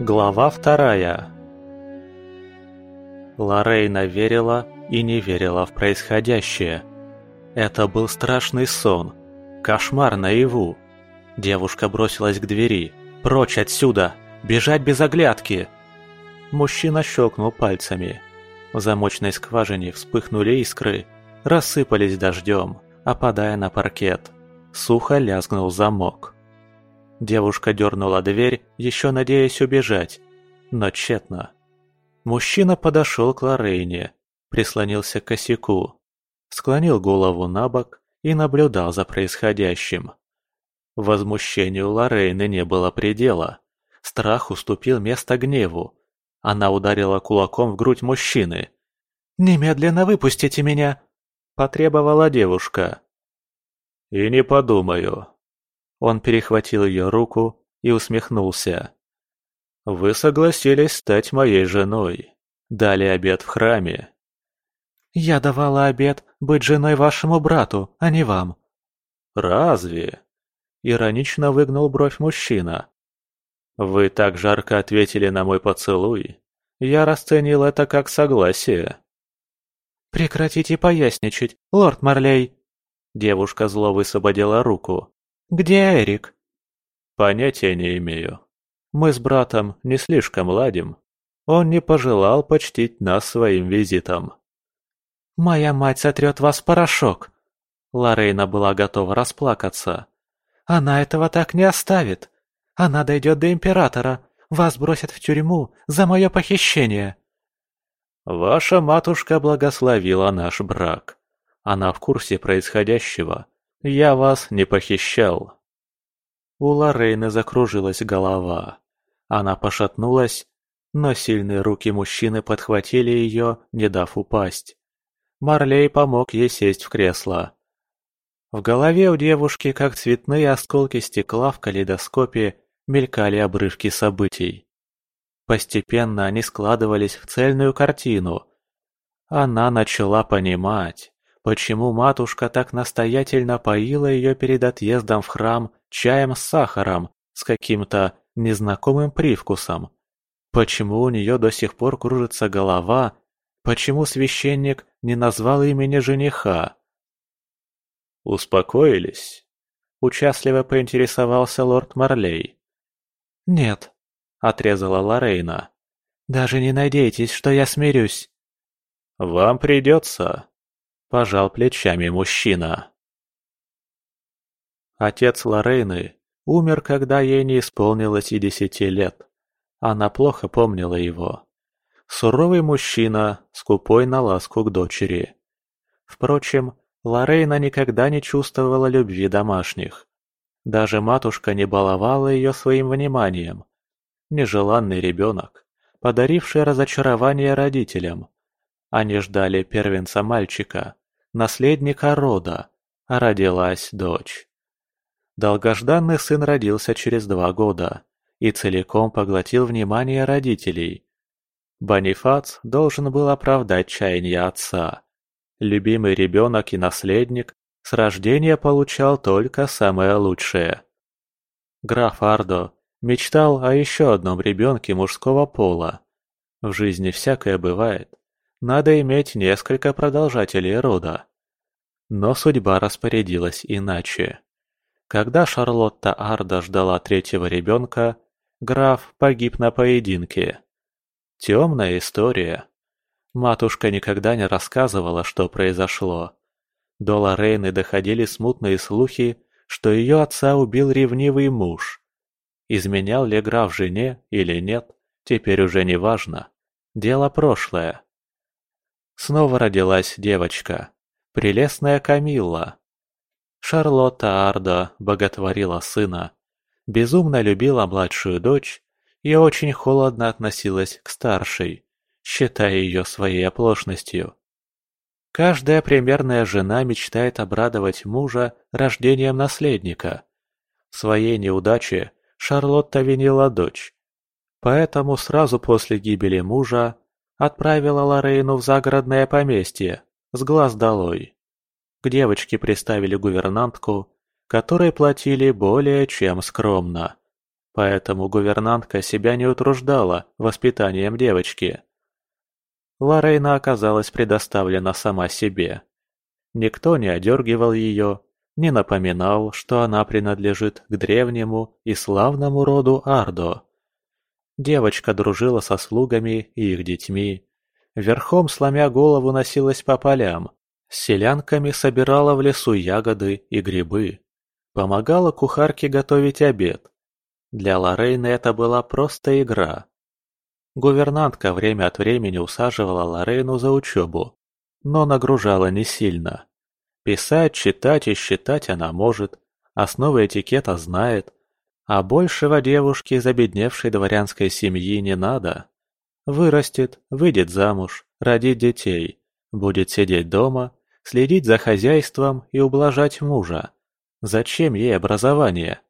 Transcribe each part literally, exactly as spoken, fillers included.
Глава вторая. Лорейна верила и не верила в происходящее. Это был страшный сон, кошмар наяву. Девушка бросилась к двери. «Прочь отсюда! Бежать без оглядки!» Мужчина щелкнул пальцами. В замочной скважине вспыхнули искры, рассыпались дождем, опадая на паркет. Сухо лязгнул замок. Девушка дернула дверь, еще надеясь убежать, но тщетно. Мужчина подошел к Лорейне, прислонился к косяку, склонил голову на бок и наблюдал за происходящим. Возмущению Лорейны не было предела. Страх уступил место гневу. Она ударила кулаком в грудь мужчины. «Немедленно выпустите меня!» – потребовала девушка. «И не подумаю». Он перехватил ее руку и усмехнулся. «Вы согласились стать моей женой. Дали обет в храме». «Я давала обет быть женой вашему брату, а не вам». «Разве?» – иронично выгнул бровь мужчина. «Вы так жарко ответили на мой поцелуй. Я расценил это как согласие». «Прекратите поясничать, лорд Марлей!» Девушка зло высвободила руку. «Где Эрик?» «Понятия не имею. Мы с братом не слишком ладим. Он не пожелал почтить нас своим визитом». «Моя мать сотрет вас в порошок!» Лорейна была готова расплакаться. «Она этого так не оставит. Она дойдет до императора. Вас бросят в тюрьму за мое похищение». «Ваша матушка благословила наш брак. Она в курсе происходящего. Я вас не похищал». У Лорейны закружилась голова. Она пошатнулась, но сильные руки мужчины подхватили ее, не дав упасть. Марлей помог ей сесть в кресло. В голове у девушки, как цветные осколки стекла в калейдоскопе, мелькали обрывки событий. Постепенно они складывались в цельную картину. Она начала понимать, почему матушка так настоятельно поила ее перед отъездом в храм чаем с сахаром с каким-то незнакомым привкусом. Почему у нее до сих пор кружится голова, почему священник не назвал имени жениха. «Успокоились?» – участливо поинтересовался лорд Марлей. «Нет», – отрезала Лорейна. «Даже не надейтесь, что я смирюсь». «Вам придется», – пожал плечами мужчина. Отец Лорейны умер, когда ей не исполнилось и десяти лет. Она плохо помнила его. Суровый мужчина, скупой на ласку к дочери. Впрочем, Лорейна никогда не чувствовала любви домашних. Даже матушка не баловала ее своим вниманием. Нежеланный ребенок, подаривший разочарование родителям. Они ждали первенца-мальчика, наследника рода, а родилась дочь. Долгожданный сын родился через два года и целиком поглотил внимание родителей. Бонифац должен был оправдать чаяния отца. Любимый ребенок и наследник с рождения получал только самое лучшее. Граф Ардо мечтал о еще одном ребенке мужского пола. В жизни всякое бывает. Надо иметь несколько продолжателей рода. Но судьба распорядилась иначе. Когда Шарлотта Ардо ждала третьего ребенка, граф погиб на поединке. Темная история. Матушка никогда не рассказывала, что произошло. До Лорейны доходили смутные слухи, что ее отца убил ревнивый муж. Изменял ли граф жене или нет, теперь уже не важно. Дело прошлое. Снова родилась девочка, прелестная Камилла. Шарлотта Ардо боготворила сына, безумно любила младшую дочь и очень холодно относилась к старшей, считая ее своей оплошностью. Каждая примерная жена мечтает обрадовать мужа рождением наследника. В своей неудаче Шарлотта винила дочь, поэтому сразу после гибели мужа отправила Лорейну в загородное поместье, с глаз долой. К девочке приставили гувернантку, которой платили более чем скромно. поэтому гувернантка себя не утруждала воспитанием девочки. Лорейна оказалась предоставлена сама себе. Никто не одергивал ее, не напоминал, что она принадлежит к древнему и славному роду Ардо. Девочка дружила со слугами и их детьми, верхом сломя голову носилась по полям, с селянками собирала в лесу ягоды и грибы, помогала кухарке готовить обед. Для Лорейны это была просто игра. Гувернантка время от времени усаживала Лорейну за учебу, но нагружала не сильно. Писать, читать и считать она может, основы этикета знает, а большего девушке из обедневшей дворянской семьи не надо. Вырастет, выйдет замуж, родит детей, будет сидеть дома, следить за хозяйством и ублажать мужа. Зачем ей образование?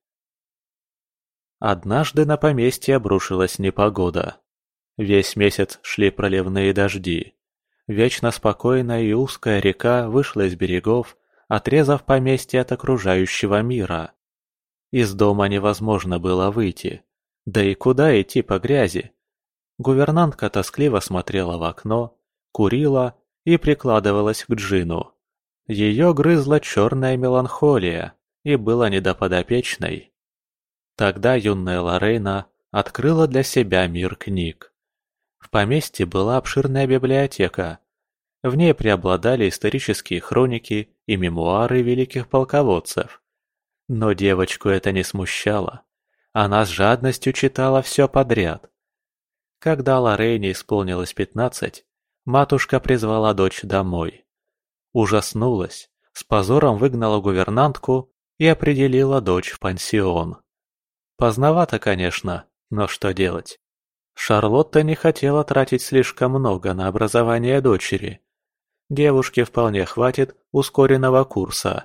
Однажды на поместье обрушилась непогода. Весь месяц шли проливные дожди. Вечно спокойная и узкая река вышла из берегов, отрезав поместье от окружающего мира. Из дома невозможно было выйти. Да и куда идти по грязи? Гувернантка тоскливо смотрела в окно, курила и прикладывалась к джину. Ее грызла черная меланхолия и была не до подопечной. Тогда юная Лорейна открыла для себя мир книг. В поместье была обширная библиотека. В ней преобладали исторические хроники и мемуары великих полководцев. Но девочку это не смущало. Она с жадностью читала все подряд. Когда Лорейне исполнилось пятнадцать, матушка призвала дочь домой. Ужаснулась, с позором выгнала гувернантку и определила дочь в пансион. Поздновато, конечно, но что делать? Шарлотта не хотела тратить слишком много на образование дочери. Девушке вполне хватит ускоренного курса.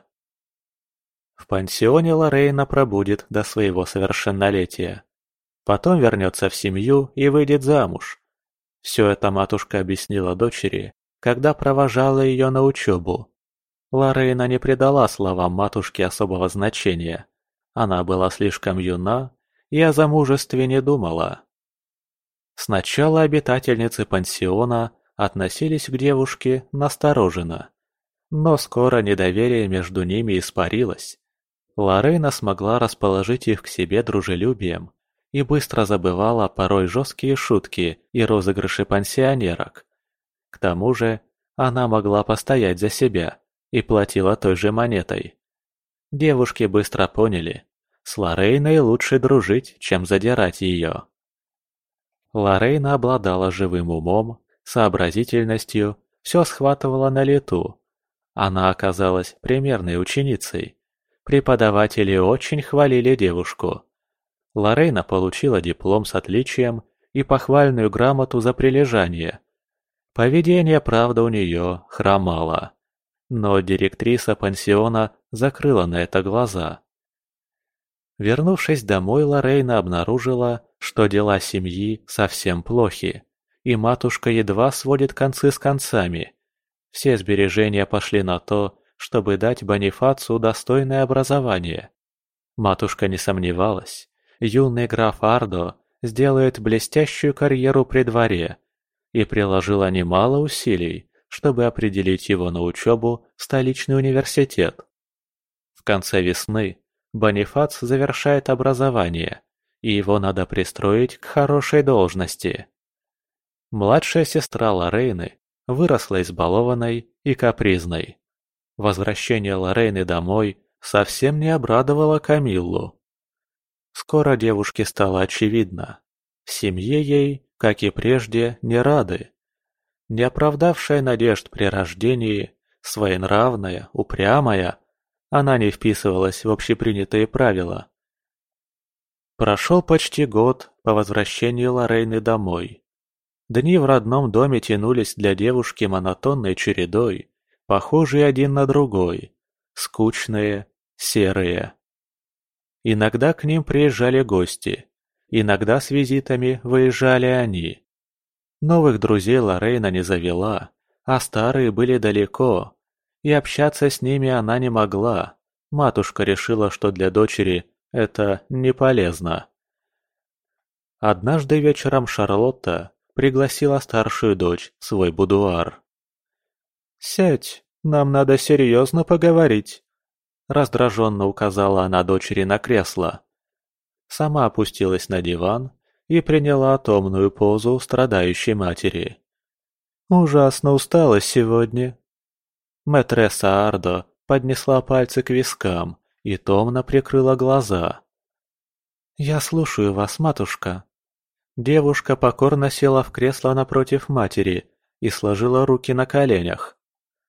В пансионе Лорейна пробудет до своего совершеннолетия. Потом вернется в семью и выйдет замуж. Все это матушка объяснила дочери, когда провожала ее на учебу. Лорейна не придала словам матушки особого значения. Она была слишком юна и о замужестве не думала. Сначала обитательницы пансиона относились к девушке настороженно, но скоро недоверие между ними испарилось. Лорейна смогла расположить их к себе дружелюбием и быстро забывала порой жесткие шутки и розыгрыши пансионерок. К тому же она могла постоять за себя и платила той же монетой. Девушки быстро поняли, с Лорейной лучше дружить, чем задирать ее. Лорейна обладала живым умом, сообразительностью, все схватывала на лету. Она оказалась примерной ученицей. Преподаватели очень хвалили девушку. Лорейна получила диплом с отличием и похвальную грамоту за прилежание. Поведение, правда, у нее хромало. Но директриса пансиона закрыла на это глаза. Вернувшись домой, Лорейна обнаружила, что дела семьи совсем плохи, и матушка едва сводит концы с концами. Все сбережения пошли на то, чтобы дать Бонифацу достойное образование. Матушка не сомневалась, юный граф Ардо сделает блестящую карьеру при дворе, и приложила немало усилий, чтобы определить его на учебу в столичный университет. В конце весны Бонифац завершает образование, и его надо пристроить к хорошей должности. Младшая сестра Лорейны выросла избалованной и капризной. Возвращение Лорейны домой совсем не обрадовало Камиллу. Скоро девушке стало очевидно, в семье ей, как и прежде, не рады. Не оправдавшая надежд при рождении, своенравная, упрямая, она не вписывалась в общепринятые правила. Прошел почти год по возвращении Лорейны домой. Дни в родном доме тянулись для девушки монотонной чередой, похожие один на другой, скучные, серые. Иногда к ним приезжали гости, иногда с визитами выезжали они. Новых друзей Лорейна не завела, а старые были далеко, и общаться с ними она не могла. Матушка решила, что для дочери это не полезно. Однажды вечером Шарлотта пригласила старшую дочь в свой будуар. «Сядь, нам надо серьезно поговорить», — раздраженно указала она дочери на кресло. Сама опустилась на диван и приняла томную позу страдающей матери. «Ужасно устала сегодня». Мэтресса Ардо поднесла пальцы к вискам и томно прикрыла глаза. «Я слушаю вас, матушка». Девушка покорно села в кресло напротив матери и сложила руки на коленях.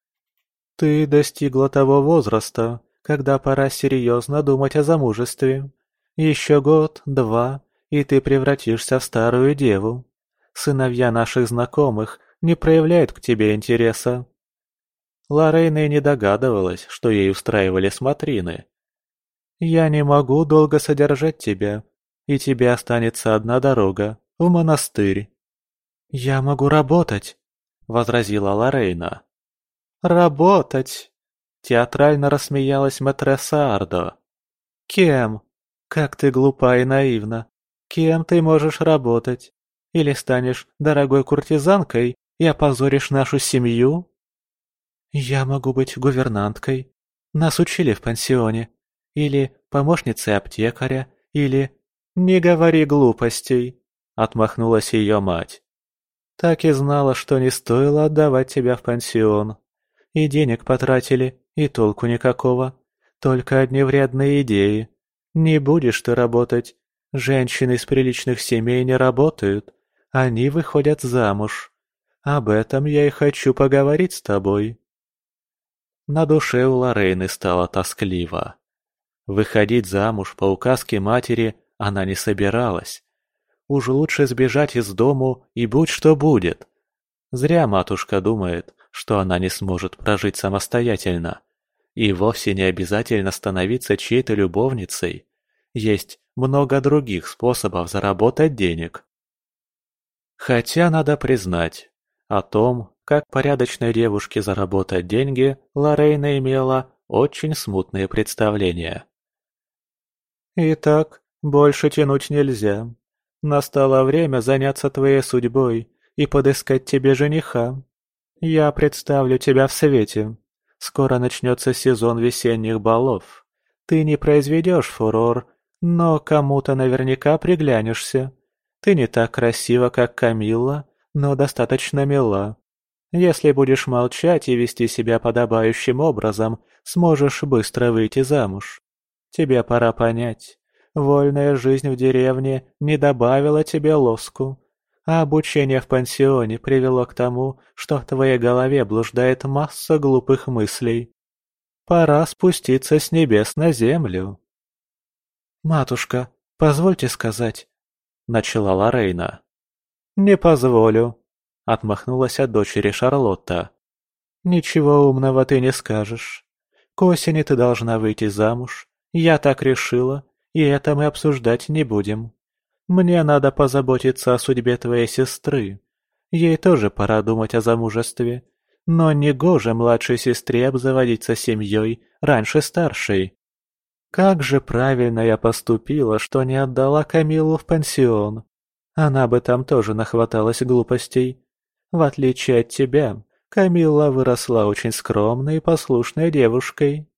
«Ты достигла того возраста, когда пора серьезно думать о замужестве. Еще год, два, и ты превратишься в старую деву. Сыновья наших знакомых не проявляют к тебе интереса». Лорейна и не догадывалась, что ей устраивали смотрины. «Я не могу долго содержать тебя, и тебе останется одна дорога — в монастырь». «Я могу работать», — возразила Лорейна. «Работать!» — театрально рассмеялась мэтресса Ардо. «Кем? Как ты глупа и наивна. Кем ты можешь работать? Или станешь дорогой куртизанкой и опозоришь нашу семью?» «Я могу быть гувернанткой. Нас учили в пансионе. Или помощницей аптекаря, или...» «Не говори глупостей», — отмахнулась ее мать. «Так и знала, что не стоило отдавать тебя в пансион. И денег потратили, и толку никакого. Только одни вредные идеи. Не будешь ты работать. Женщины из приличных семей не работают. Они выходят замуж. Об этом я и хочу поговорить с тобой». На душе у Лорейны стало тоскливо. Выходить замуж по указке матери она не собиралась. Уж лучше сбежать из дому и будь что будет. Зря матушка думает, что она не сможет прожить самостоятельно. И вовсе не обязательно становиться чьей-то любовницей. Есть много других способов заработать денег. Хотя надо признать, о том, как порядочной девушке заработать деньги, Лорейна имела очень смутные представления. «Итак, больше тянуть нельзя. Настало время заняться твоей судьбой и подыскать тебе жениха. Я представлю тебя в свете. Скоро начнется сезон весенних балов. Ты не произведешь фурор, но кому-то наверняка приглянешься. Ты не так красива, как Камилла, но достаточно мила. Если будешь молчать и вести себя подобающим образом, сможешь быстро выйти замуж. Тебе пора понять, вольная жизнь в деревне не добавила тебе лоску, а обучение в пансионе привело к тому, что в твоей голове блуждает масса глупых мыслей. Пора спуститься с небес на землю». «Матушка, позвольте сказать», — начала Лорейна. «Не позволю», — отмахнулась от дочери Шарлотта. «Ничего умного ты не скажешь. К осени ты должна выйти замуж. Я так решила, и это мы обсуждать не будем. Мне надо позаботиться о судьбе твоей сестры. Ей тоже пора думать о замужестве. Но негоже младшей сестре обзаводиться семьей раньше старшей. Как же правильно я поступила, что не отдала Камиллу в пансион. Она бы там тоже нахваталась глупостей. В отличие от тебя, Камилла выросла очень скромной и послушной девушкой».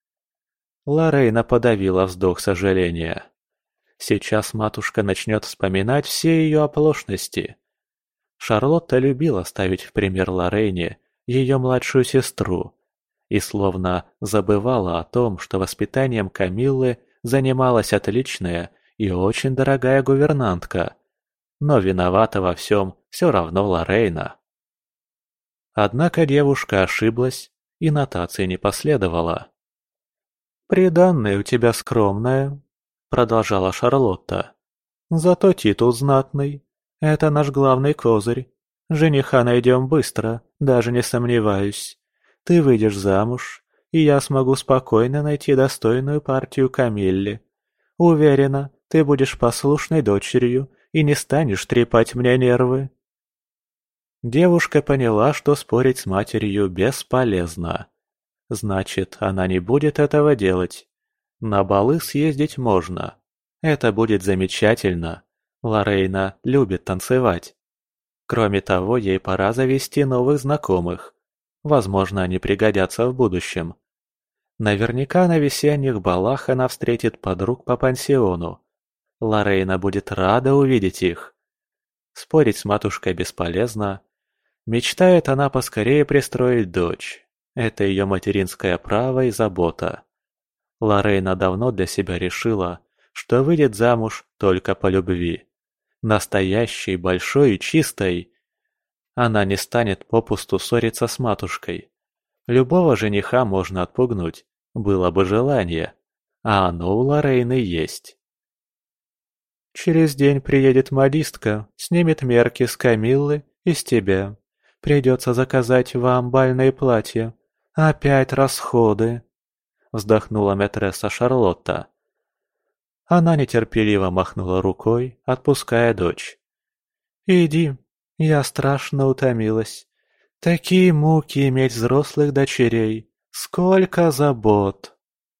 Лорейна подавила вздох сожаления. Сейчас матушка начнет вспоминать все ее оплошности. Шарлотта любила ставить в пример Лорейне ее младшую сестру и словно забывала о том, что воспитанием Камиллы занималась отличная и очень дорогая гувернантка. Но виновата во всем все равно Лорейна. Однако девушка ошиблась, и нотации не последовало. «Приданное у тебя скромное», — продолжала Шарлотта. «Зато титул знатный. Это наш главный козырь. Жениха найдем быстро, даже не сомневаюсь. Ты выйдешь замуж, и я смогу спокойно найти достойную партию Камилле. Уверена, ты будешь послушной дочерью и не станешь трепать мне нервы». Девушка поняла, что спорить с матерью бесполезно. Значит, она не будет этого делать. На балы съездить можно. Это будет замечательно. Лорейна любит танцевать. Кроме того, ей пора завести новых знакомых. Возможно, они пригодятся в будущем. Наверняка на весенних балах она встретит подруг по пансиону. Лорейна будет рада увидеть их. Спорить с матушкой бесполезно. Мечтает она поскорее пристроить дочь. Это ее материнское право и забота. Лорейна давно для себя решила, что выйдет замуж только по любви. Настоящей, большой и чистой. Она не станет попусту ссориться с матушкой. Любого жениха можно отпугнуть, было бы желание, а оно у Лорейны есть. Через день приедет модистка, снимет мерки с Камиллы и с тебя. Придется заказать вам бальные платья. Опять расходы. Вздохнула мэтресса Шарлотта. Она нетерпеливо махнула рукой, отпуская дочь. «Иди, я страшно утомилась. Такие муки иметь взрослых дочерей. Сколько забот!»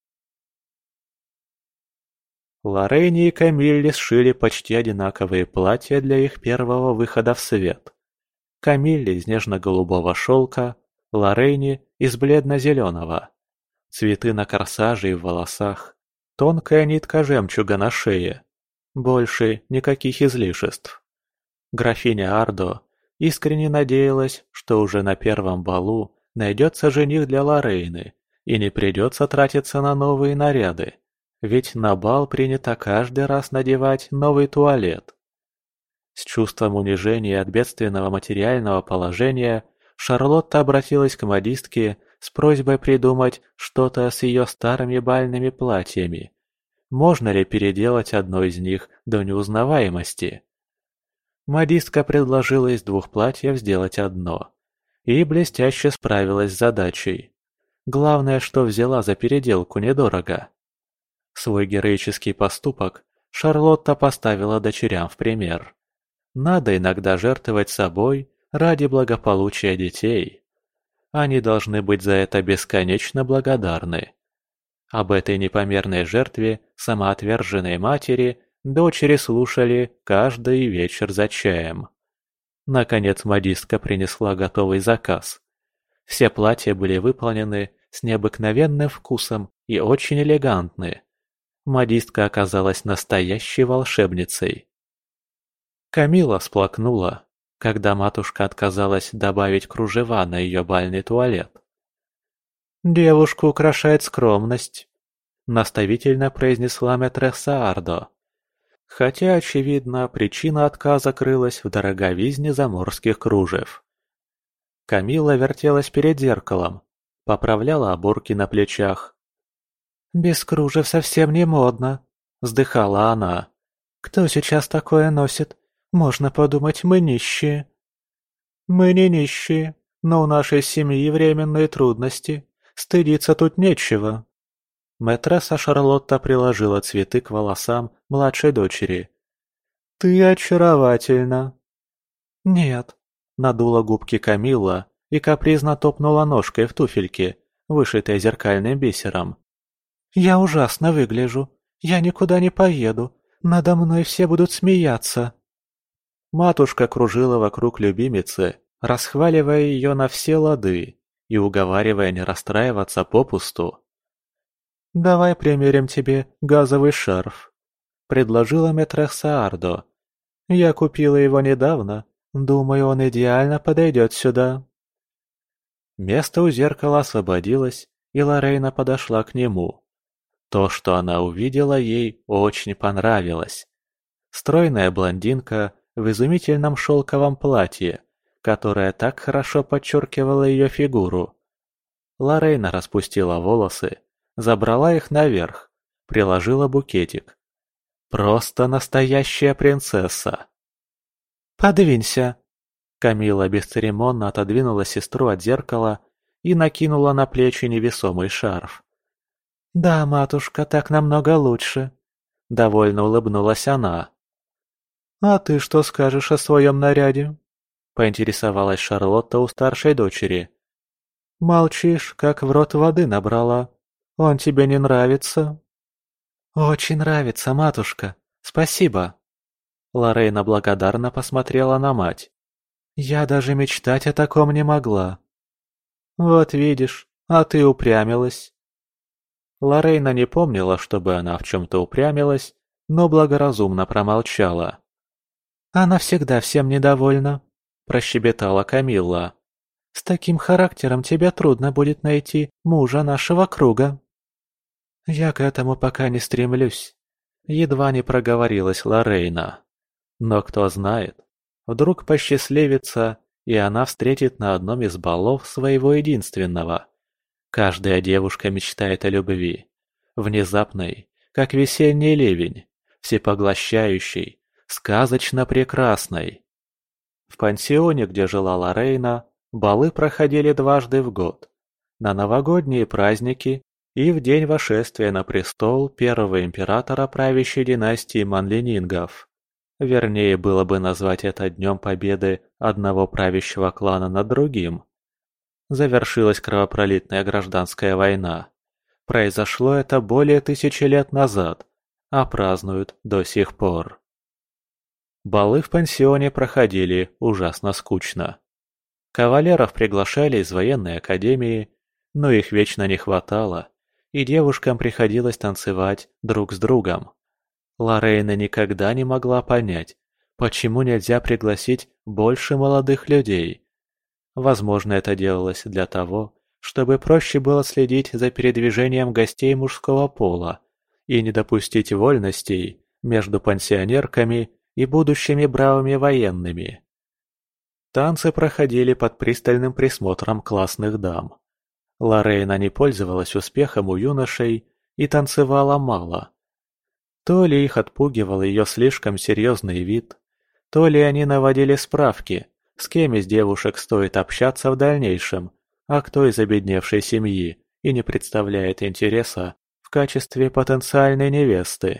Лорейне и Камилле сшили почти одинаковые платья для их первого выхода в свет. Камилле из нежно-голубого шелка, Лорейне из бледно-зеленого. Цветы на корсаже и в волосах, тонкая нитка жемчуга на шее. Больше никаких излишеств. Графиня Ардо искренне надеялась, что уже на первом балу найдется жених для Лорейны и не придется тратиться на новые наряды, ведь на бал принято каждый раз надевать новый туалет. С чувством унижения от бедственного материального положения Шарлотта обратилась к модистке с просьбой придумать что-то с ее старыми бальными платьями. Можно ли переделать одно из них до неузнаваемости? Модистка предложила из двух платьев сделать одно. И блестяще справилась с задачей. Главное, что взяла за переделку недорого. Свой героический поступок Шарлотта поставила дочерям в пример. Надо иногда жертвовать собой ради благополучия детей. Они должны быть за это бесконечно благодарны. Об этой непомерной жертве самоотверженной матери дочери слушали каждый вечер за чаем. Наконец модистка принесла готовый заказ. Все платья были выполнены с необыкновенным вкусом и очень элегантны. Модистка оказалась настоящей волшебницей. Камилла всплакнула, когда матушка отказалась добавить кружева на ее бальный туалет. «Девушку украшает скромность», — наставительно произнесла мэтресса Ардо. Хотя, очевидно, причина отказа крылась в дороговизне заморских кружев. Камилла вертелась перед зеркалом, поправляла оборки на плечах. «Без кружев совсем не модно», — вздыхала она. «Кто сейчас такое носит? Можно подумать, мы нищие». «Мы не нищие, но у нашей семьи временные трудности. Стыдиться тут нечего». Мэтресса Шарлотта приложила цветы к волосам младшей дочери. «Ты очаровательна». «Нет», — надула губки Камилла и капризно топнула ножкой в туфельке, вышитой зеркальным бисером. «Я ужасно выгляжу. Я никуда не поеду. Надо мной все будут смеяться». Матушка кружила вокруг любимицы, расхваливая ее на все лады и уговаривая не расстраиваться попусту. «Давай примерим тебе газовый шарф», — предложила мэтресса Ардо. «Я купила его недавно. Думаю, он идеально подойдет сюда». Место у зеркала освободилось, и Лорейна подошла к нему. То, что она увидела, ей очень понравилось. Стройная блондинка в изумительном шелковом платье, которое так хорошо подчеркивало ее фигуру. Лорейна распустила волосы, забрала их наверх, приложила букетик. Просто настоящая принцесса. «Подвинься!» Камилла бесцеремонно отодвинула сестру от зеркала и накинула на плечи невесомый шарф. «Да, матушка, так намного лучше», — довольно улыбнулась она. «А ты что скажешь о своем наряде?» — поинтересовалась Шарлотта у старшей дочери. «Молчишь, как в рот воды набрала. Он тебе не нравится?» «Очень нравится, матушка. Спасибо». Лорейна благодарно посмотрела на мать. «Я даже мечтать о таком не могла». «Вот видишь, а ты упрямилась». Лорейна не помнила, чтобы она в чем-то упрямилась, но благоразумно промолчала. «Она всегда всем недовольна», – прощебетала Камилла. «С таким характером тебе трудно будет найти мужа нашего круга». «Я к этому пока не стремлюсь», – едва не проговорилась Лорейна. Но кто знает, вдруг посчастливится, и она встретит на одном из балов своего единственного. Каждая девушка мечтает о любви. Внезапной, как весенний ливень, всепоглощающей, сказочно прекрасной. В пансионе, где жила Лорейна, балы проходили дважды в год. На новогодние праздники и в день восшествия на престол первого императора правящей династии Манлинингов. Вернее, было бы назвать это днем победы одного правящего клана над другим. Завершилась кровопролитная гражданская война. Произошло это более тысячи лет назад, а празднуют до сих пор. Балы в пансионе проходили ужасно скучно. Кавалеров приглашали из военной академии, но их вечно не хватало, и девушкам приходилось танцевать друг с другом. Лорейна никогда не могла понять, почему нельзя пригласить больше молодых людей. Возможно, это делалось для того, чтобы проще было следить за передвижением гостей мужского пола и не допустить вольностей между пансионерками и будущими бравыми военными. Танцы проходили под пристальным присмотром классных дам. Лорейна не пользовалась успехом у юношей и танцевала мало. То ли их отпугивал ее слишком серьезный вид, то ли они наводили справки, с кем из девушек стоит общаться в дальнейшем, а кто из обедневшей семьи и не представляет интереса в качестве потенциальной невесты.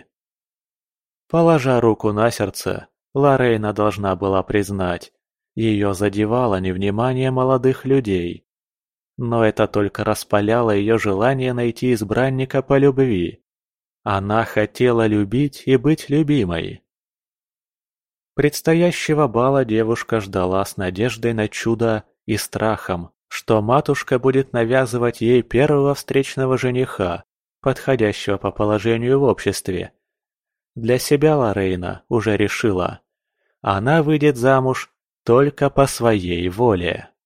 Положа руку на сердце, Лорейна должна была признать, ее задевало невнимание молодых людей. Но это только распаляло ее желание найти избранника по любви. Она хотела любить и быть любимой. Предстоящего бала девушка ждала с надеждой на чудо и страхом, что матушка будет навязывать ей первого встречного жениха, подходящего по положению в обществе. Для себя Лорейна уже решила. Она выйдет замуж только по своей воле.